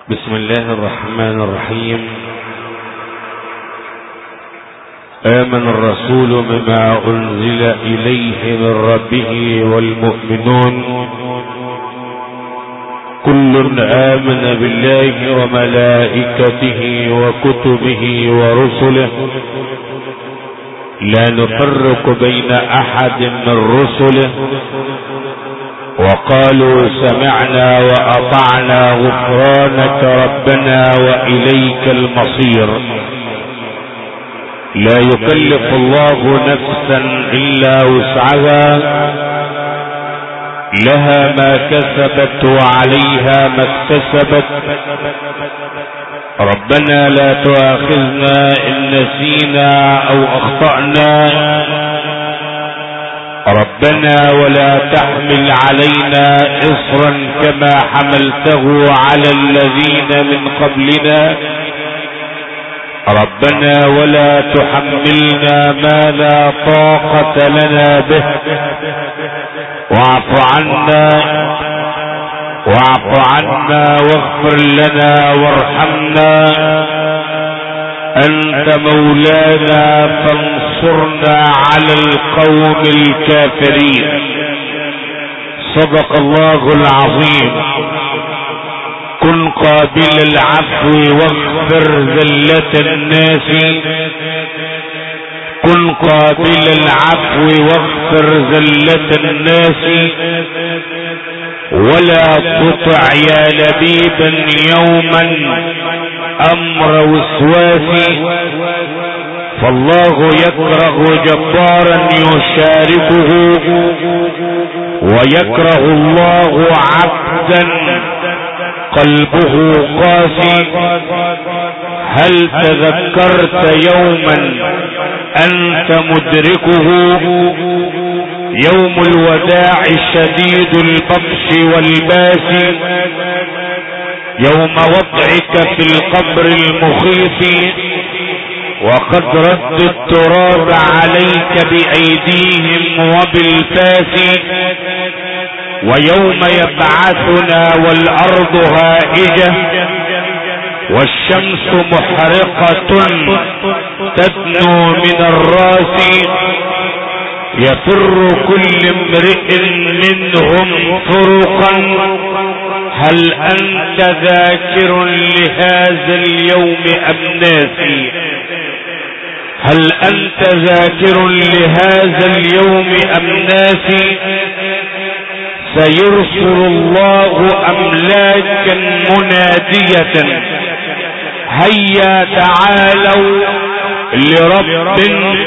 بسم الله الرحمن الرحيم. آمن الرسول بما أنزل إليه من ربه والمؤمنون كل آمن بالله وملائكته وكتبه ورسله لا نفرق بين أحد من رسله وقالوا سمعنا وأطعنا غفرانك ربنا وإليك المصير. لا يكلف الله نفسا إلا وسعها لها ما كسبت وعليها ما اكتسبت ربنا لا تؤاخذنا إن نسينا أو أخطأنا ربنا ولا تحمل علينا إصرا كما حملته على الذين من قبلنا ربنا ولا تحملنا ما لا طاقة لنا به واعف عنا واغفر لنا وارحمنا أنت مولانا فانصرنا على القوم الكافرين. صدق الله العظيم. كن قابل العفو واغفر ذلة الناس كن قابل العفو واغفر ذلة الناس ولا تطع يا لبيبا يوما أمر وسواسي فالله يكره جبارا يشاركه ويكره الله عبدا قلبه قاسي. هل تذكرت يوما أنت مدركه يوم الوداع شديد البطش والباس يوم وضعك في القبر المخيف وقد رد التراب عليك بأيديهم وبالفاس ويوم يبعثنا والأرض هائجة والشمس محرقة تدنو من الراس يفر كل امرئ منهم فرقا هل أنت ذاكر لهذا اليوم أم ناسي هل أنت ذاكر لهذا اليوم أم ناسي سيرسل الله أملاكا منادية هيا تعالوا لرب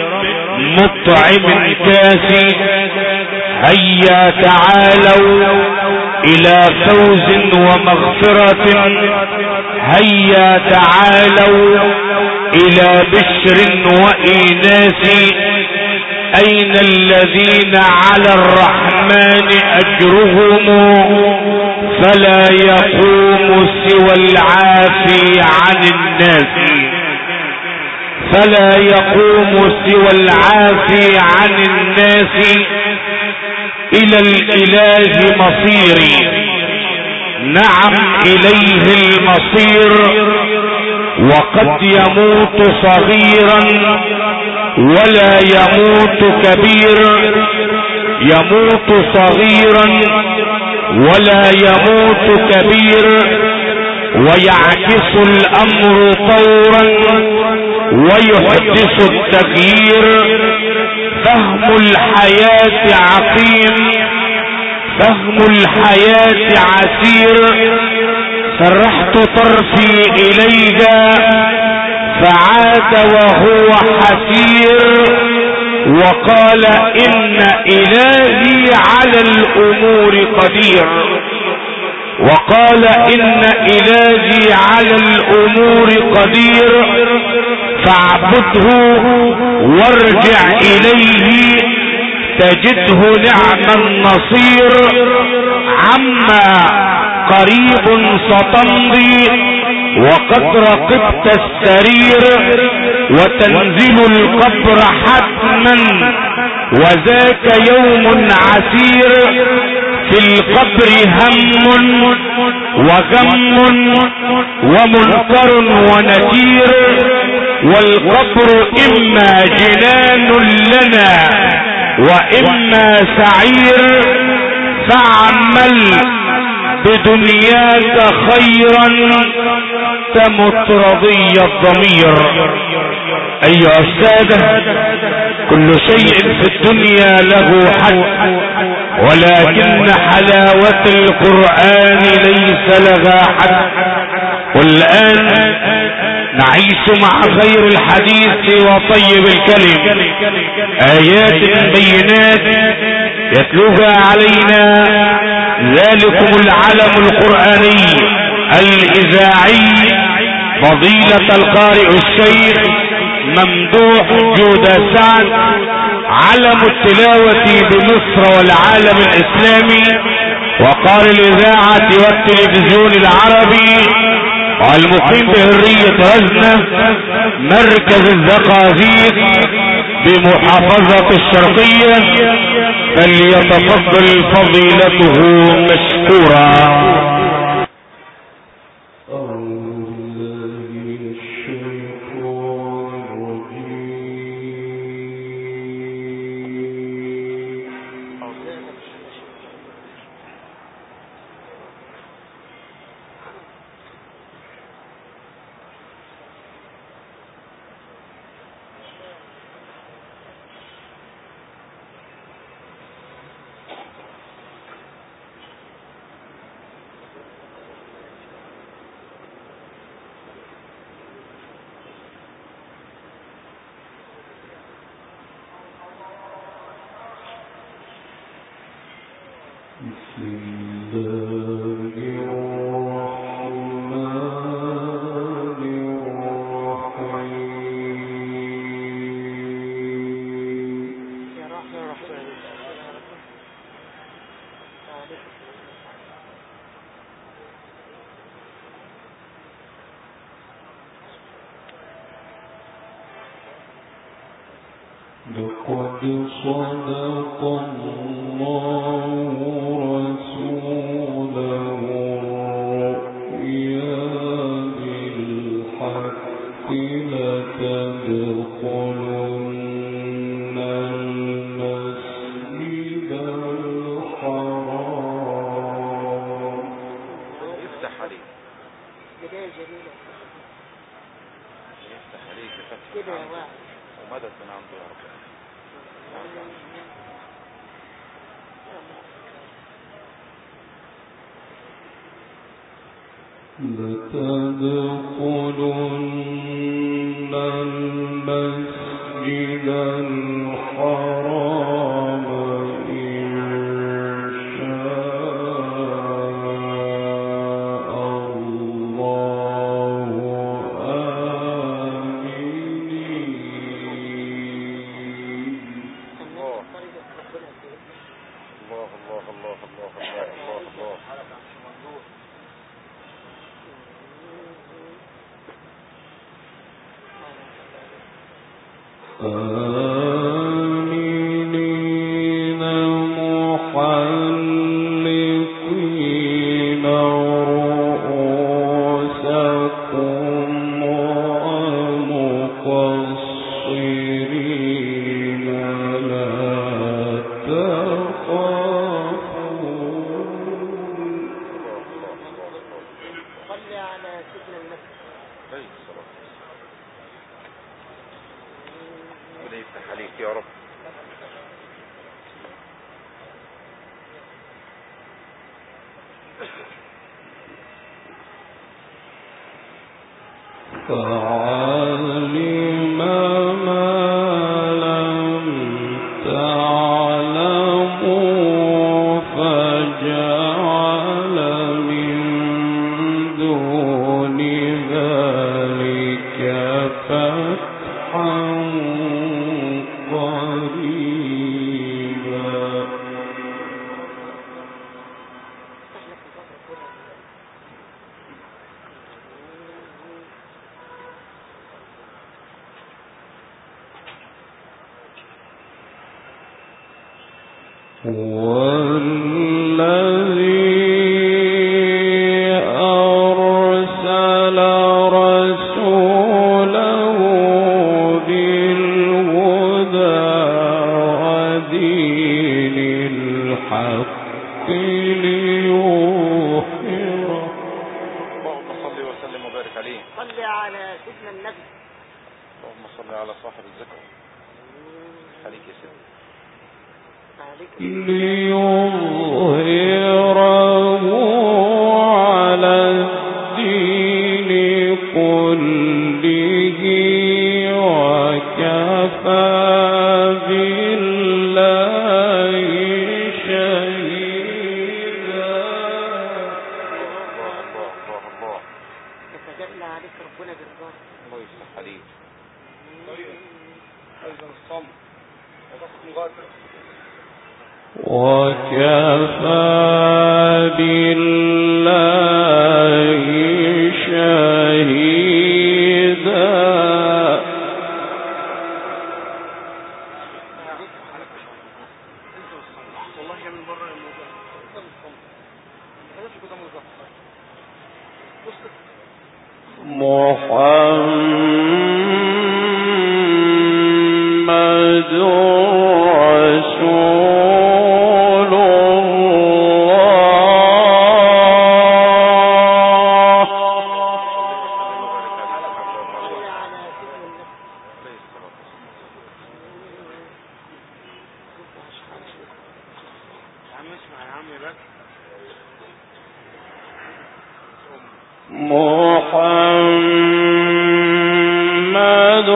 مطعم كاسي هيا تعالوا إلى فوز ومغفرة هيا تعالوا إلى بشر وإيناس أين الذين على الرحمن أجرهم فلا يقوم سوى العافي عن الناس فلا يقوم سوى العافي عن الناس إلى الإله مصيري نعم إليه المصير وقد يموت صغيرا ولا يموت كبير يموت صغيرا ولا يموت كبير ويعكس الأمر طورا ويحدث التغيير فهم الحياة عقيم فهم الحياة عسير سرحت طرفي إليها فعاد وهو حسير وقال إن إلهي على الأمور قدير وقال إن إلهي على الأمور قدير فاعبده وارجع إليه تجده نعم النصير عما قريب ستمضي وقد رقبت السرير وتنزل القبر حتما وذاك يوم عسير في القبر هم وغم ومنكر ونكير، والقبر إما جنان لنا وإما سعير، فاعمل بدنياك خيرا تمت رضي الضمير. أيها السادة، كل شيء في الدنيا له حد، ولكن حلاوة القرآن ليس لها حد. والآن نعيش مع خير الحديث وطيب الكلم، آيات بينات يتلوها علينا ذلكم العلم القرآني الإذاعي فضيلة القارئ الشيخ ممدوح جودة سعد، علم التلاوة بمصر والعالم الإسلامي، وقارئ الإذاعة والتلفزيون العربي، والمقيم بهرية رزنة مركز الزقازيق بمحافظة الشرقية، فليتفضل فضيلته مشكورا. لقد صدق الله رسوله الرؤيا بالحق لتدخلن المسجد الحرام. يفتح عليك بداية جميلة، يفتح عليك بفتح كده يا واحد ومدد من عنده يا رب. لتدخلن المسجد الحرام إن شاء الله آمنين. الله الله الله الله الله الله. آمنين محلقين رؤوسكم ومقصرين لا تخافون. صلي على سيدنا النبي عليه الصلاة والسلام. ربنا يفتح عليك يا رب. فعلم ما لم تعلموا فجعل من دون ذلك فتحا قريبا. والذي وبارك عليه. صلي على سيدنا النبي. اللهم صل على صاحب الذكر. عليك يا سيدي. ليظهره على الدين كله وكفى بالله شهيدا. الله يتجلى عليك ربنا بالرضا. الله يفتح عليك. أيضا الصمت وضغط مغادرة. وكفى بالله شهيدا. والله جاي من بره الموضوع. هذا كده مضغط. محمد رسول الله. محمد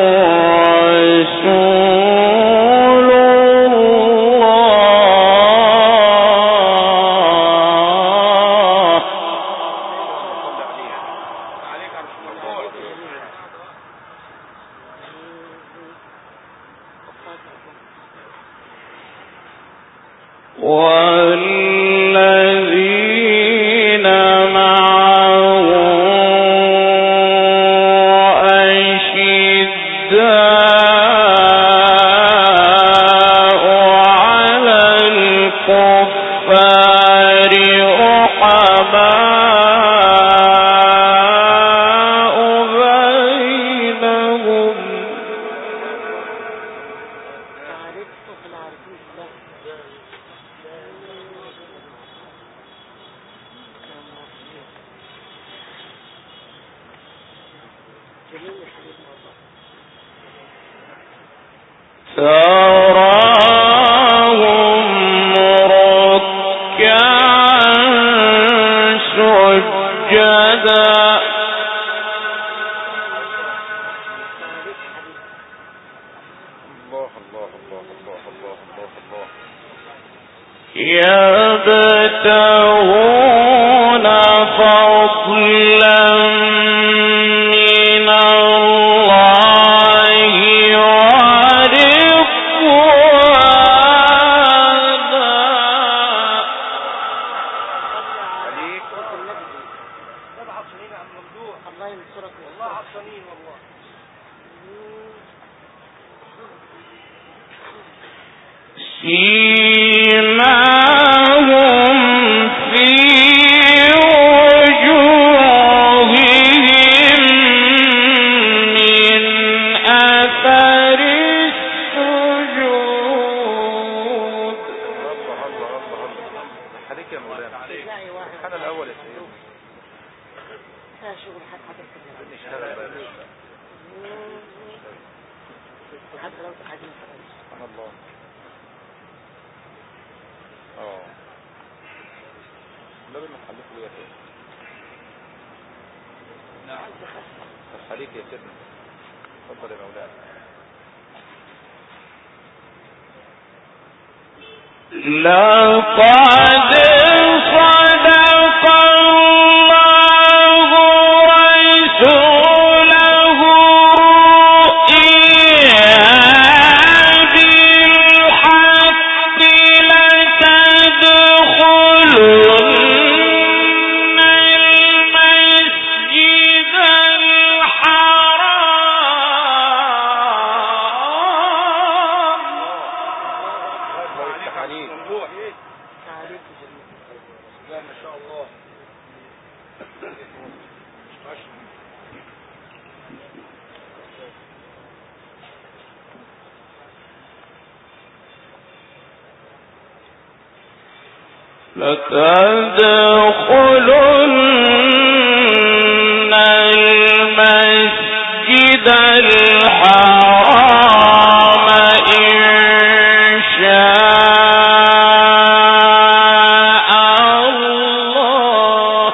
رسول الله. والذين معه أشداء على الكفار رحماء بينهم. تراهم ركعا سجدا يبتغون فضلا من الله ورضوانا. الله ينصرك والله عطشانين والله. سيماهم في وجوههم من أثر السجود. الله عليك يا مولانا. الحالة الأول يا سيدي. شغل حتى حتى لو تحدث سبحان الله. لا بالمحلف لي يا سيدي. نعم. بس عليك يا سيدنا. اتفضل يا مولانا. لقد صدق الله رسوله الرؤيا بالحق لتدخلن المسجد الحرام. الله يفتح عليك. لا ما شاء الله. لتدخلن الحرام إن شاء الله.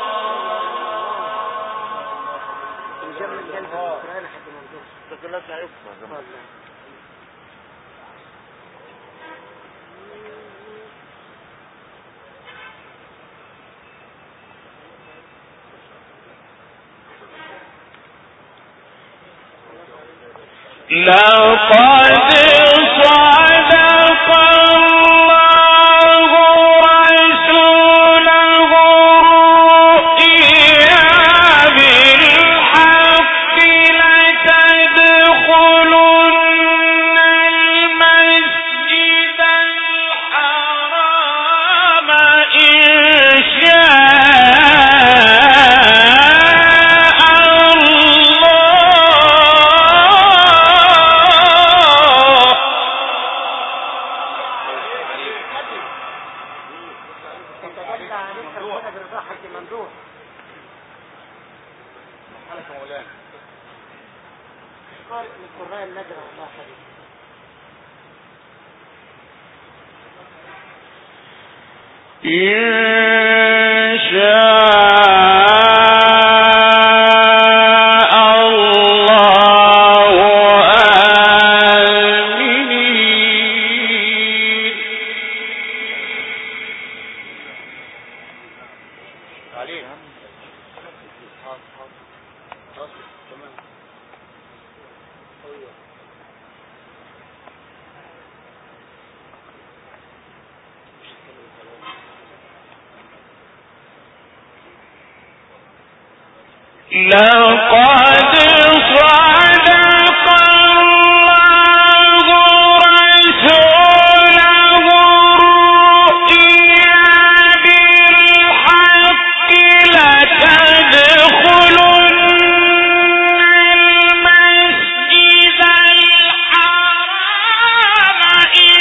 لقد صدق الله رسوله الرؤيا بالحق لتدخلن المسجد الحرام إن لقد صدق الله رسوله الرؤيا بالحق لتدخلن المسجد الحرام إن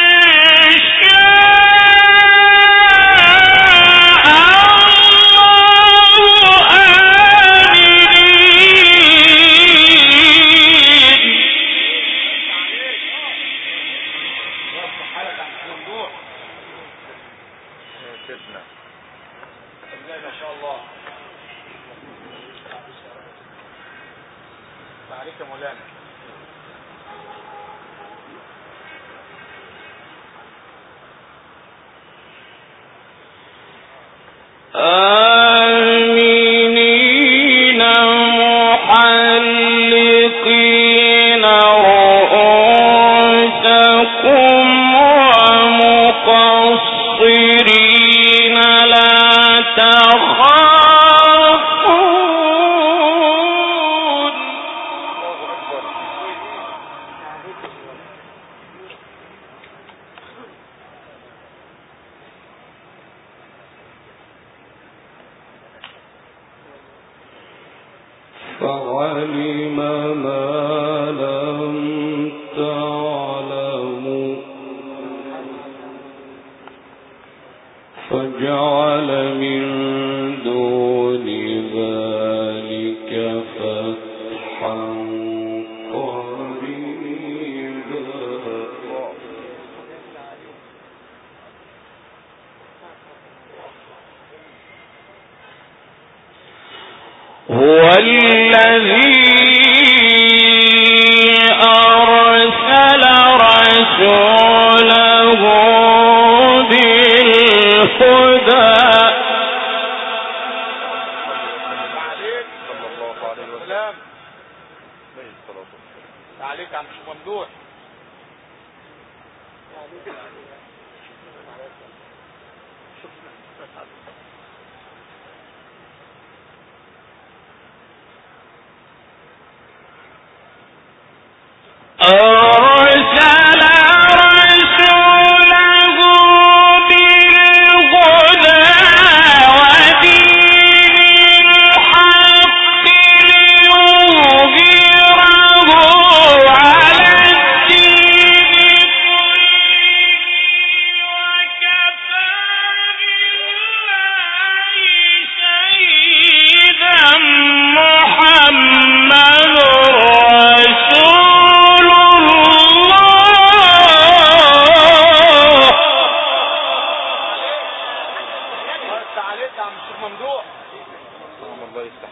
آمنين محلقين رؤوسكم ومقصرين لا تخافون. فعلم ما لم تعلموا فجعل من دون ذلك فتحا قريبا. هو الذي أرسل رسوله بالهدى عليك عم شو ممدوح. أرسل رسوله بالهدى ودين الحق ليظهره على الدين كله وكفى بالله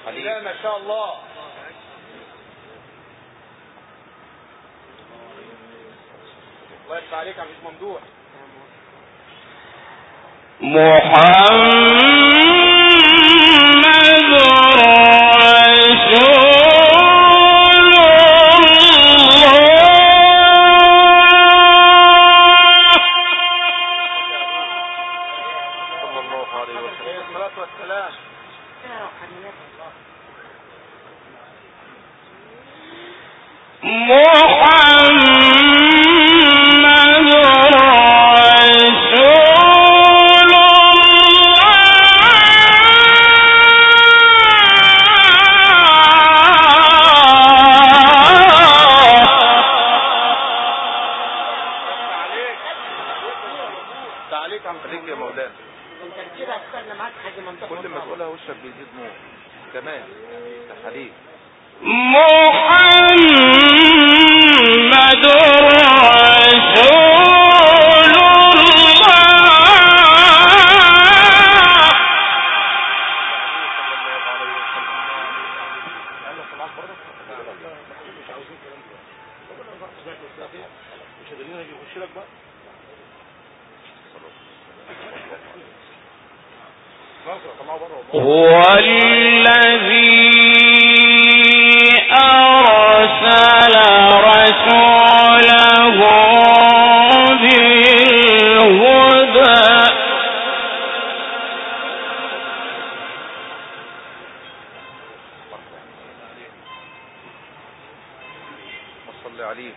لا ما شاء الله. الله يفتح عليك يا مش ممدوح. محمد كل ما تقولها وشك بيزيد نور كمان. حديث محمد رسول هو الذي أرسل رسوله بالهدى صل عليه.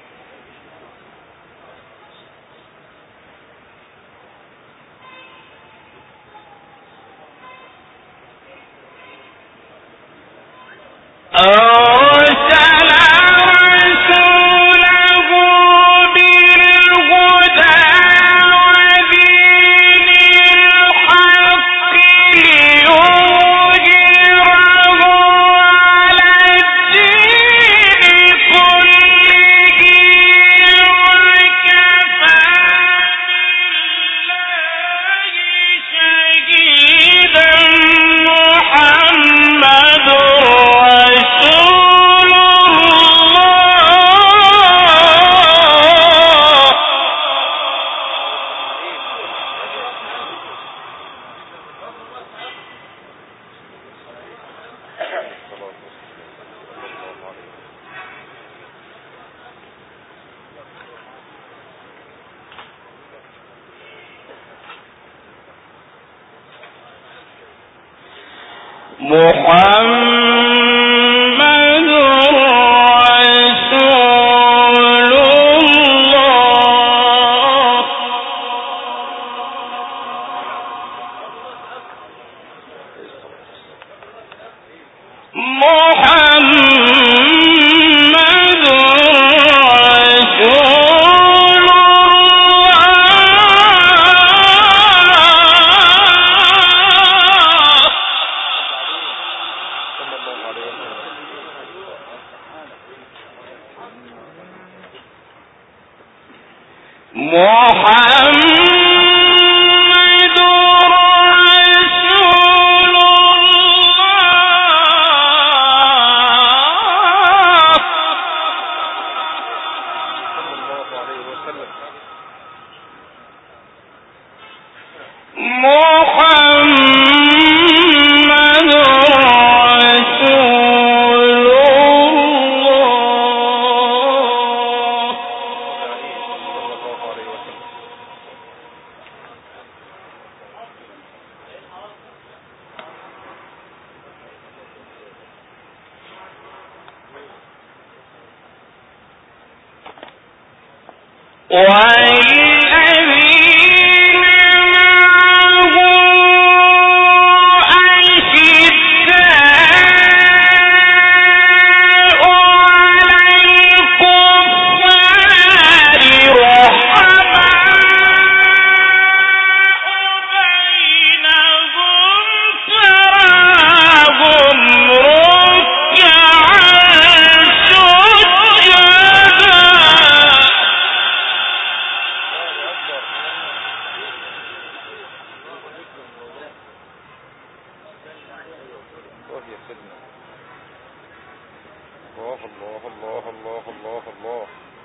الله الله الله الله الله الله.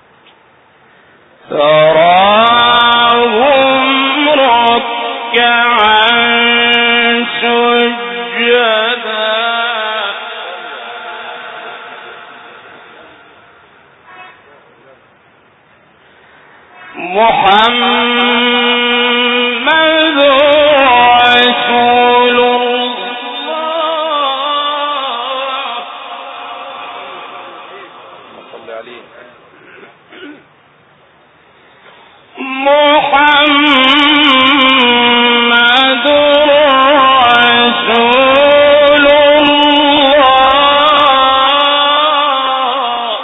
تراهم ركعا سجدا محمد رسول الله صل عليه. محمد رسول الله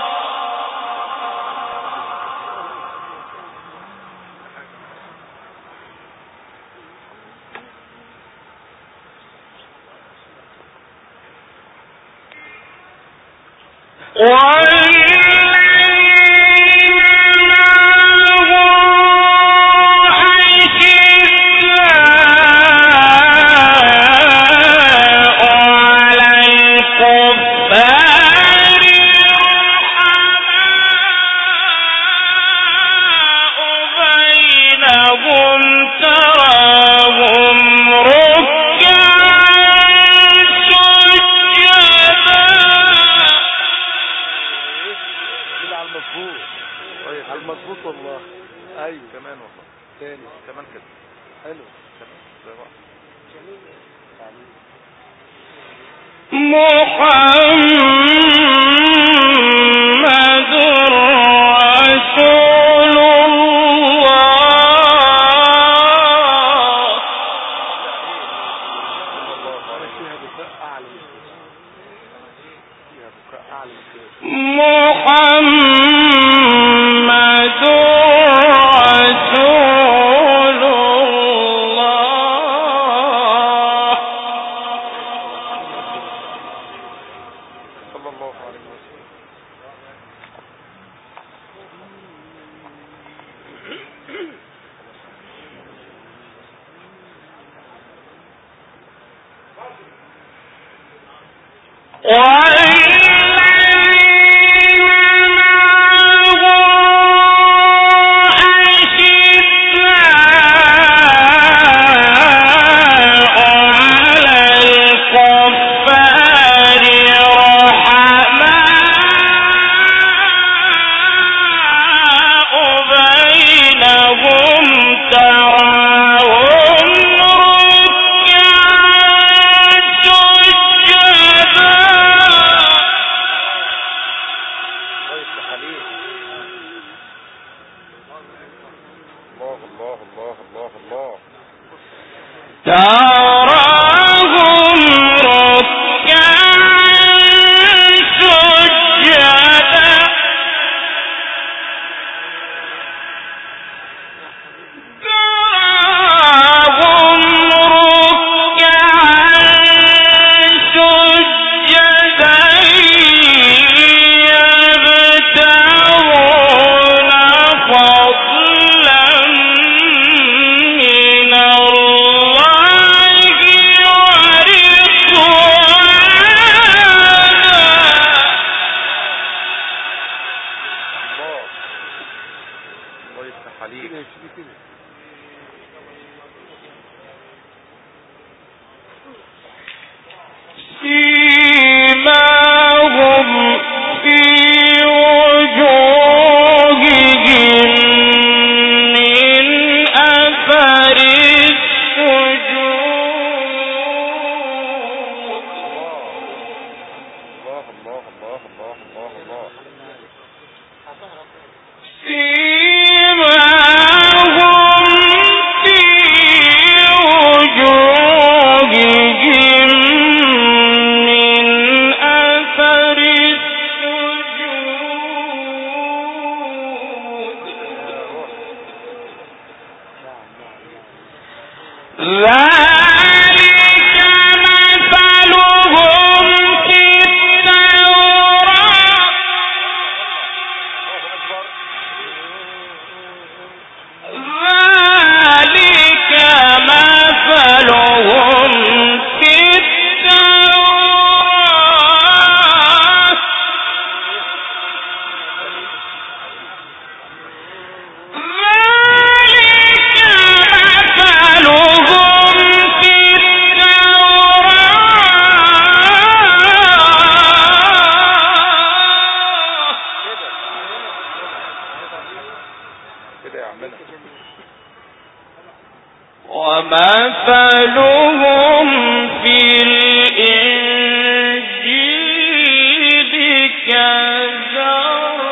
المظبوط والله. ايوه كمان والله. تاني كمان كده. حلو. محمد رسول الله فيها بكاء اعلى من كده. فيها بكاء اعلى من كده. محمد رسول الله صلى الله عليه وسلم. ومثلهم في الإنجيل كزرع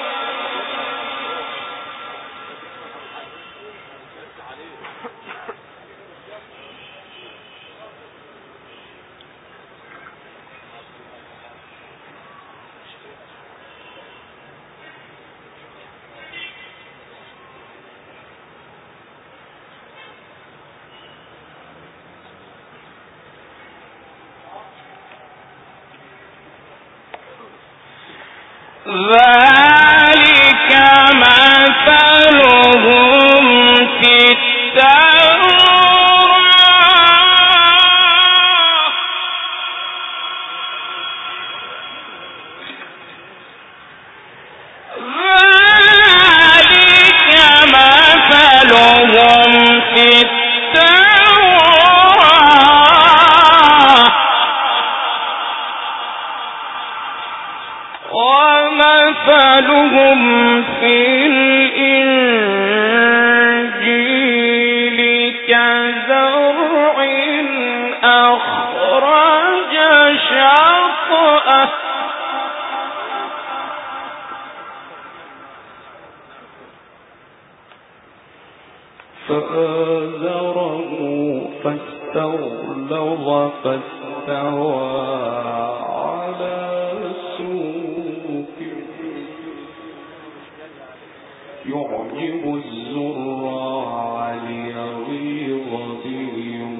ذلك مثلهم في التوراة ذلك مثلهم في ومثلهم في الإنجيل كزرع أخرج شطأه فآزره فاستغلظ فاستوى على سوقه يعجب الزراع ليغيظ بهم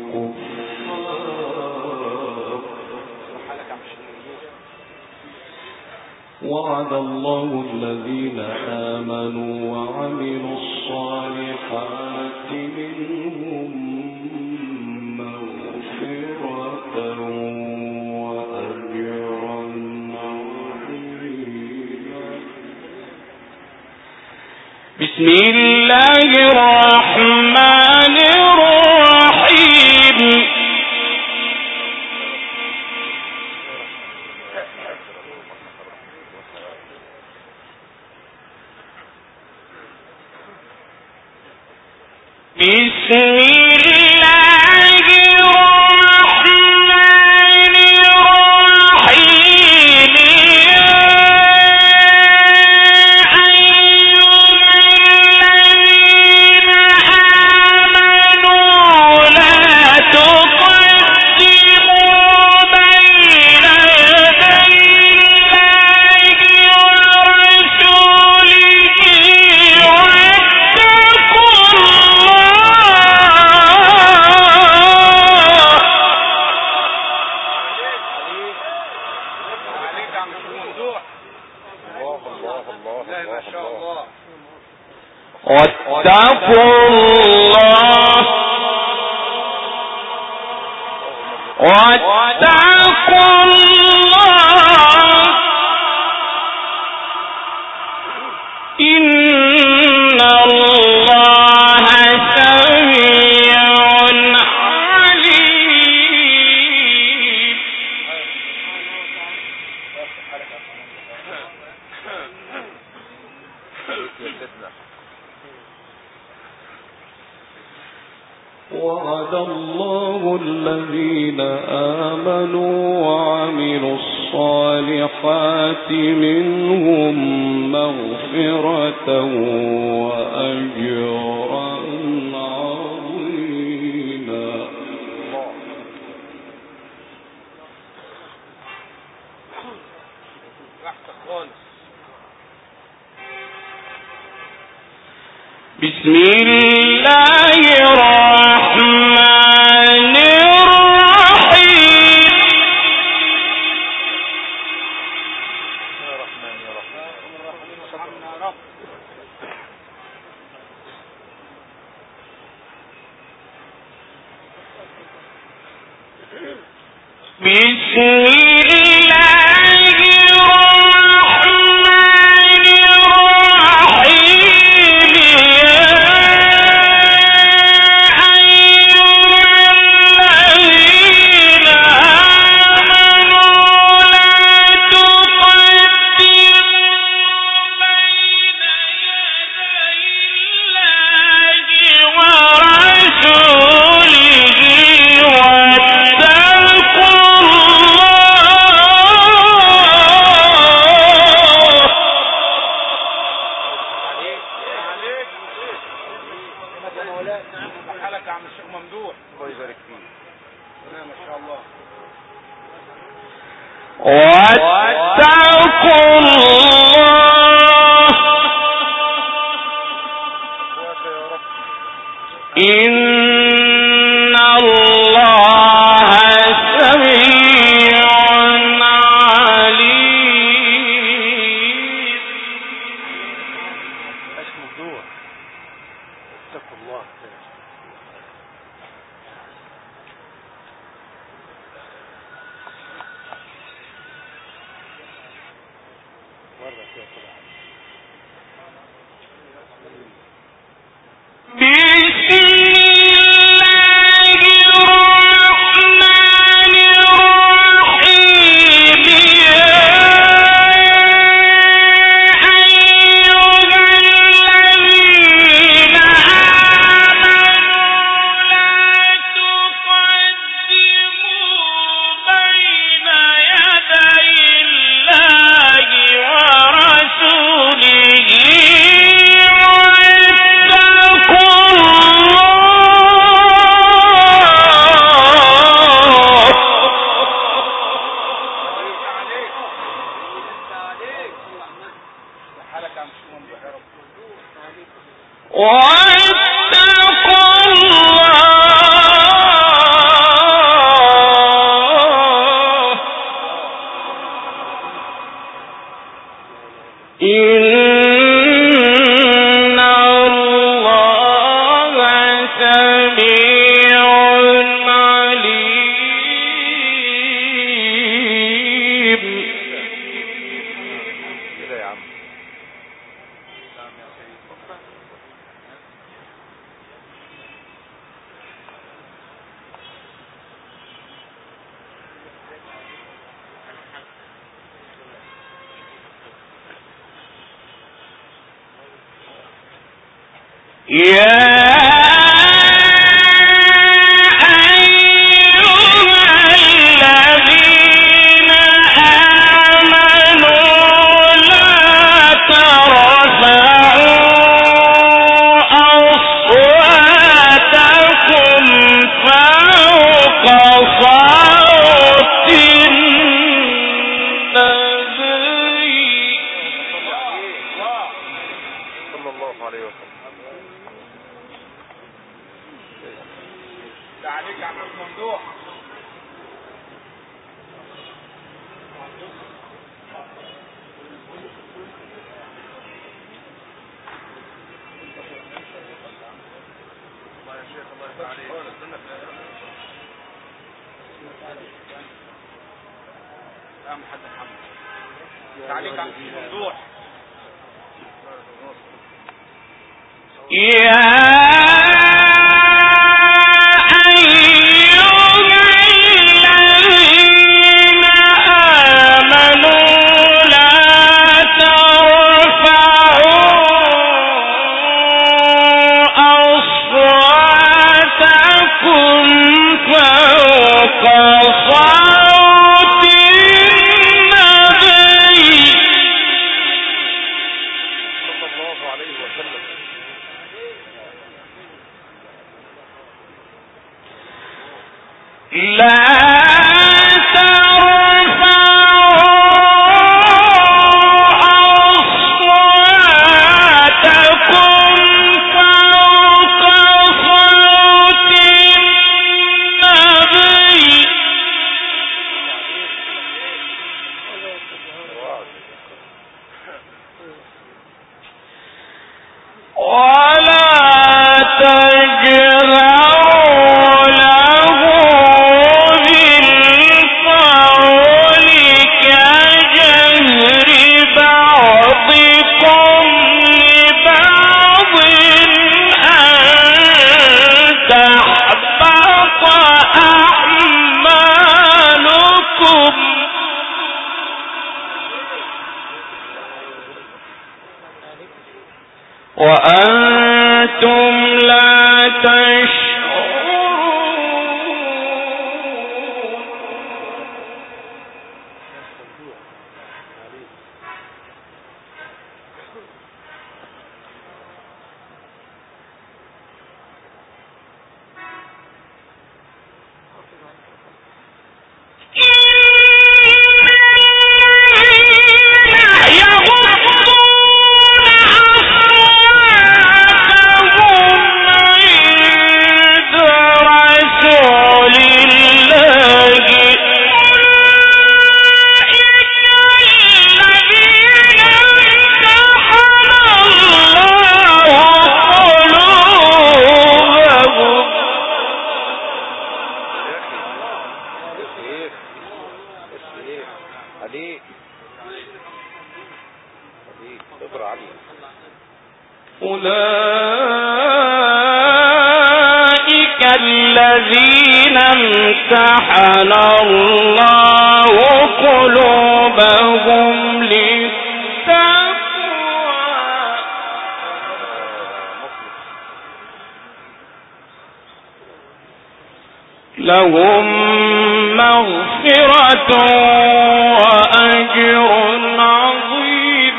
الكفار وعد الله الذين آمنوا وعملوا الصالحات منهم مغفرة وأجرا عظيما. بسم الله الرحمن الرحيم. بسم الله الرحمن الرحيم. واتقوا الله إن الله سميع عليم. وعد الله الذين آمنوا وعملوا الصالحات منهم مغفرة وأجرا عظيما. بسم الله الرحمن الرحيم. بسم الله الرحمن الرحيم. واتقوا الله إن الله سميع عليم. موضوع اتقوا الله. وأنتم لا تشعرون. أولئك الذين امتحن الله قلوبهم للتقوى لهم مغفرة وأجر عظيم.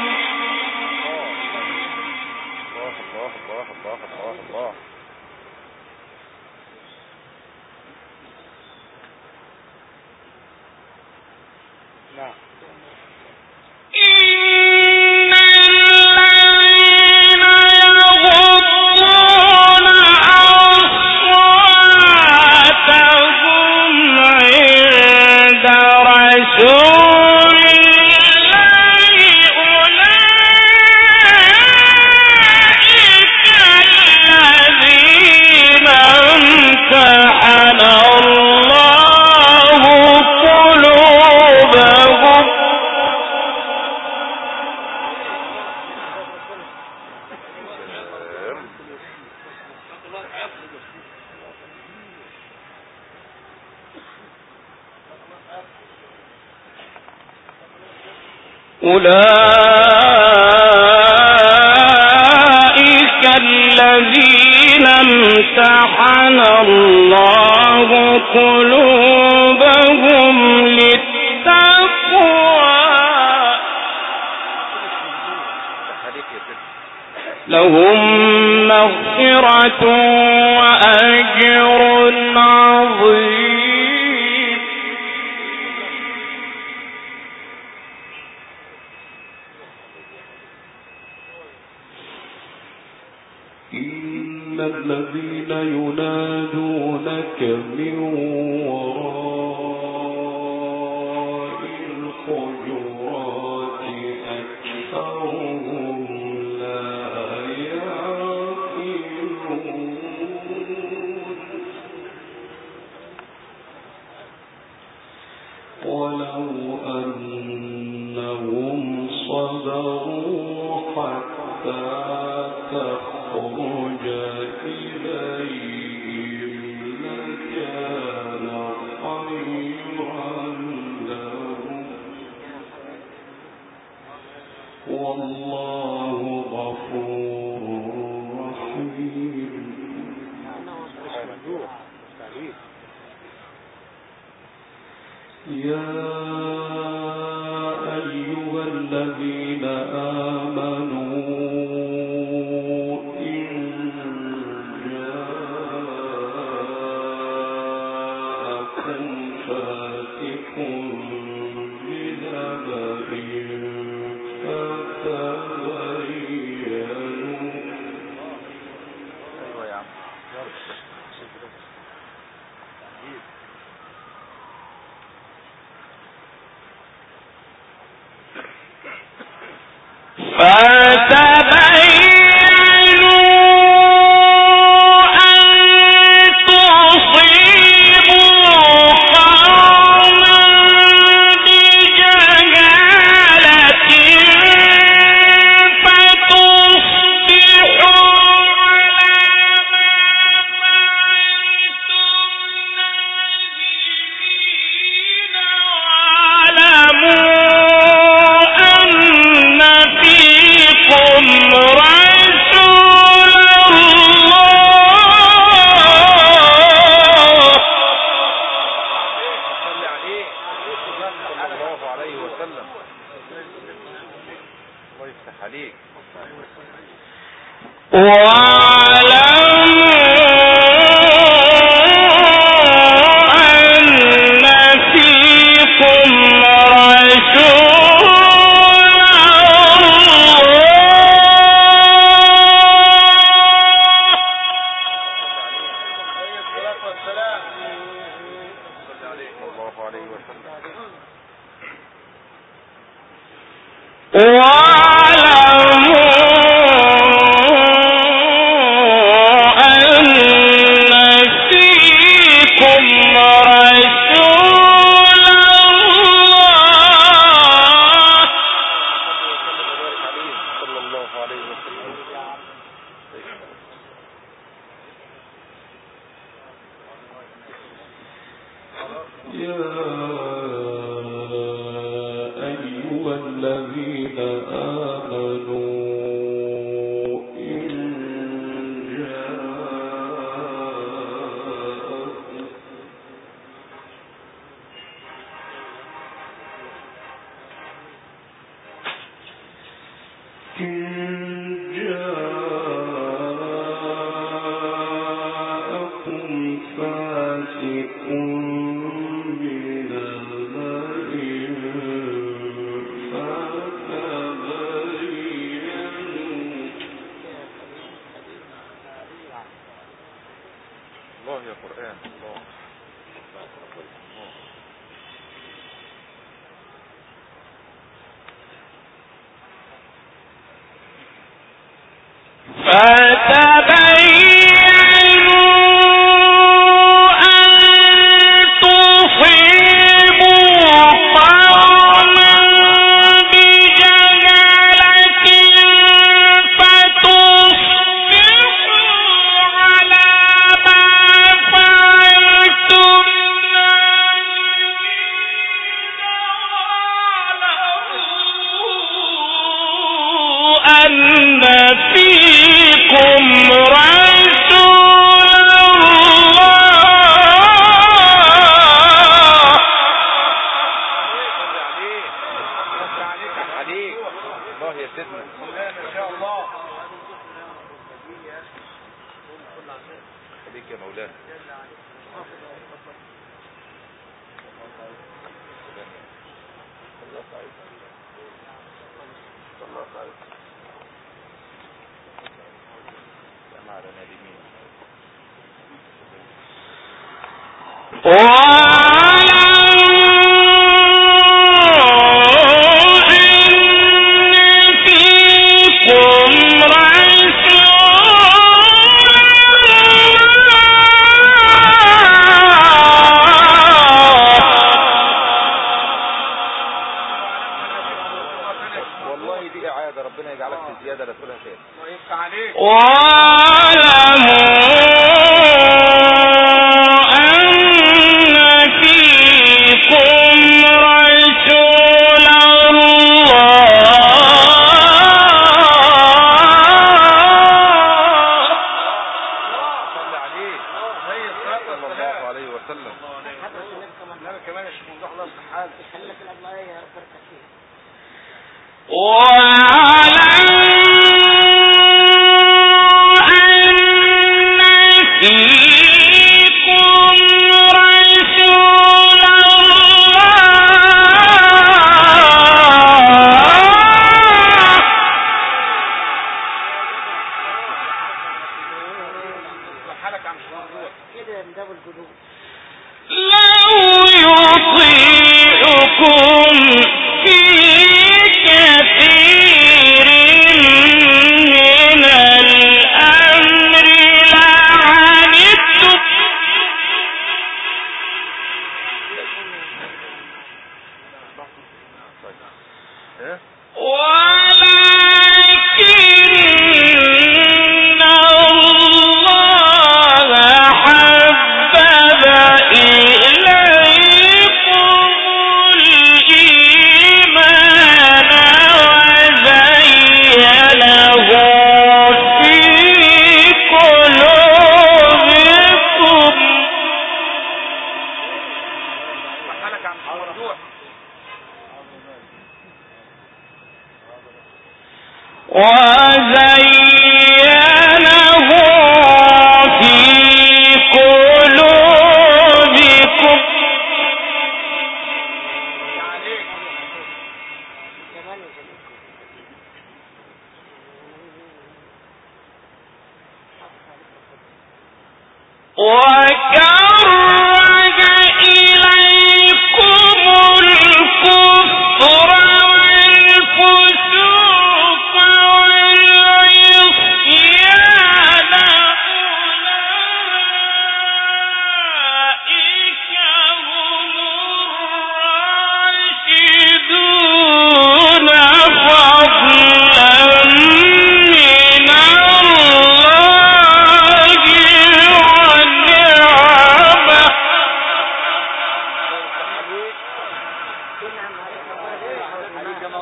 أولئك الذين امتحن الله قلوبهم للتقوى لهم مغفرة وأجر عظيم. إن الذين ينادونك من وراء الحجرات أكثرهم لا يعقلون ولو أنهم صبروا حتى تخرج إليهم لكان خيرا لهم والله غفور رحيم. يا أيها الذين آمنوا الذين آمنوا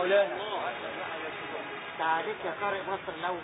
مولانا تعاليك يا قارئ مصر الأول.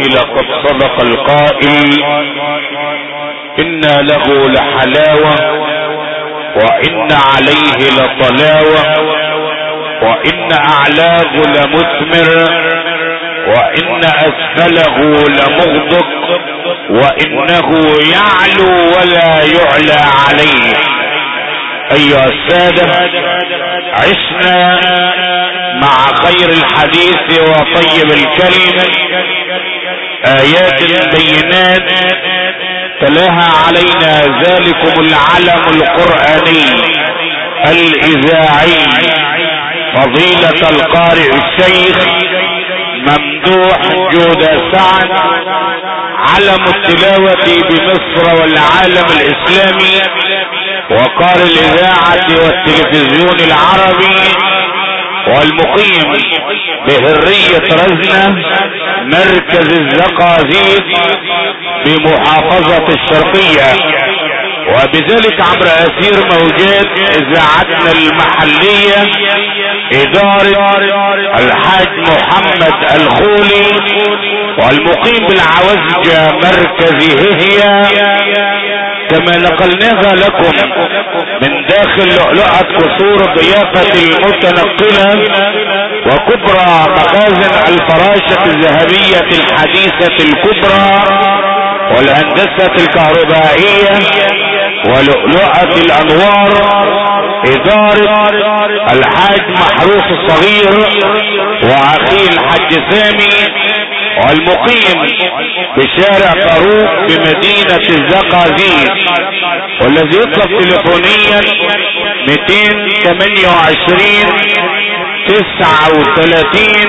لقد صدق القائل إن له لحلاوة وإن عليه لطلاوة وإن أعلاه لمثمر وإن أسفله لمغدق وإنه يعلو ولا يعلى عليه. أيها السادة، عشنا مع خير الحديث وطيب الكلم آيات بينات تلاها علينا ذلكم العلم القرآني الإذاعي فضيلة القارئ الشيخ ممدوح جودة سعد، علم التلاوة بمصر والعالم الإسلامي وقارئ الإذاعة والتلفزيون العربي، والمقيم بهرية رزنة مركز الزقازيق بمحافظة الشرقية، وبذلك عبر أثير موجات إذاعتنا المحلية إدارة الحاج محمد الخولي، والمقيم بالعوزجة مركز هي، كما نقلناها لكم من داخل لؤلؤة قصور الضيافة المتنقلة وكبرى مخازن الفراشة الذهبية الحديثة الكبرى والهندسة الكهربائية ولؤلؤة الأنوار إدارة الحاج محروس الصغير وأخيه الحاج سامي، والمقيم بشارع فاروق بمدينة الزقازيق، والذي يطلب تليفونيا 228 39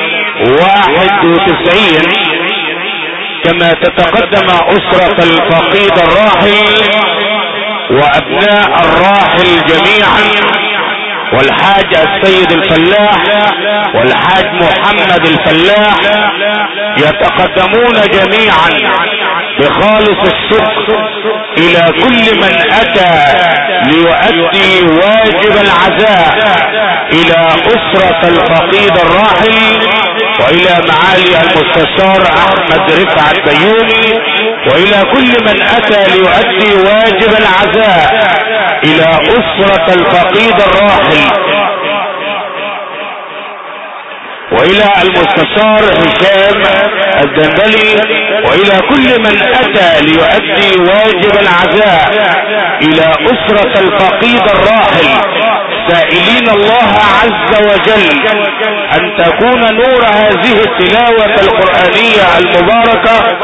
91. كما تتقدم أسرة الفقيد الراحل وأبناء الراحل جميعا والحاج السيد الفلاح والحاج محمد الفلاح يتقدمون جميعا بخالص الشكر إلى كل من أتى ليؤدي واجب العزاء إلى أسرة الفقيد الراحل وإلى معالي المستشار أحمد رفعت بيومي وإلى كل من أتى ليؤدي واجب العزاء إلى أسرة الفقيد الراحل وإلى المستشار هشام الدندلي وإلى كل من أتى ليؤدي واجب العزاء إلى أسرة الفقيد الراحل، سائلين الله عز وجل أن تكون نور هذه التلاوة القرآنية المباركة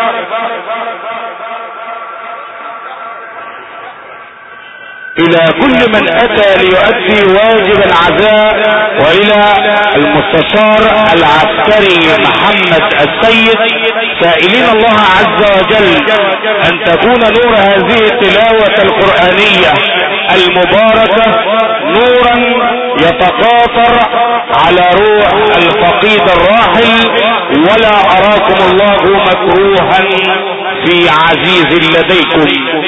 إلى كل من أتى ليؤدي واجب العزاء وإلى المستشار العسكري محمد السيد، سائلين الله عز وجل أن تكون نور هذه التلاوة القرآنية المباركة نورا يتقاطر على روح الفقيد الراحل، ولا أراكم الله مكروها في عزيز لديكم.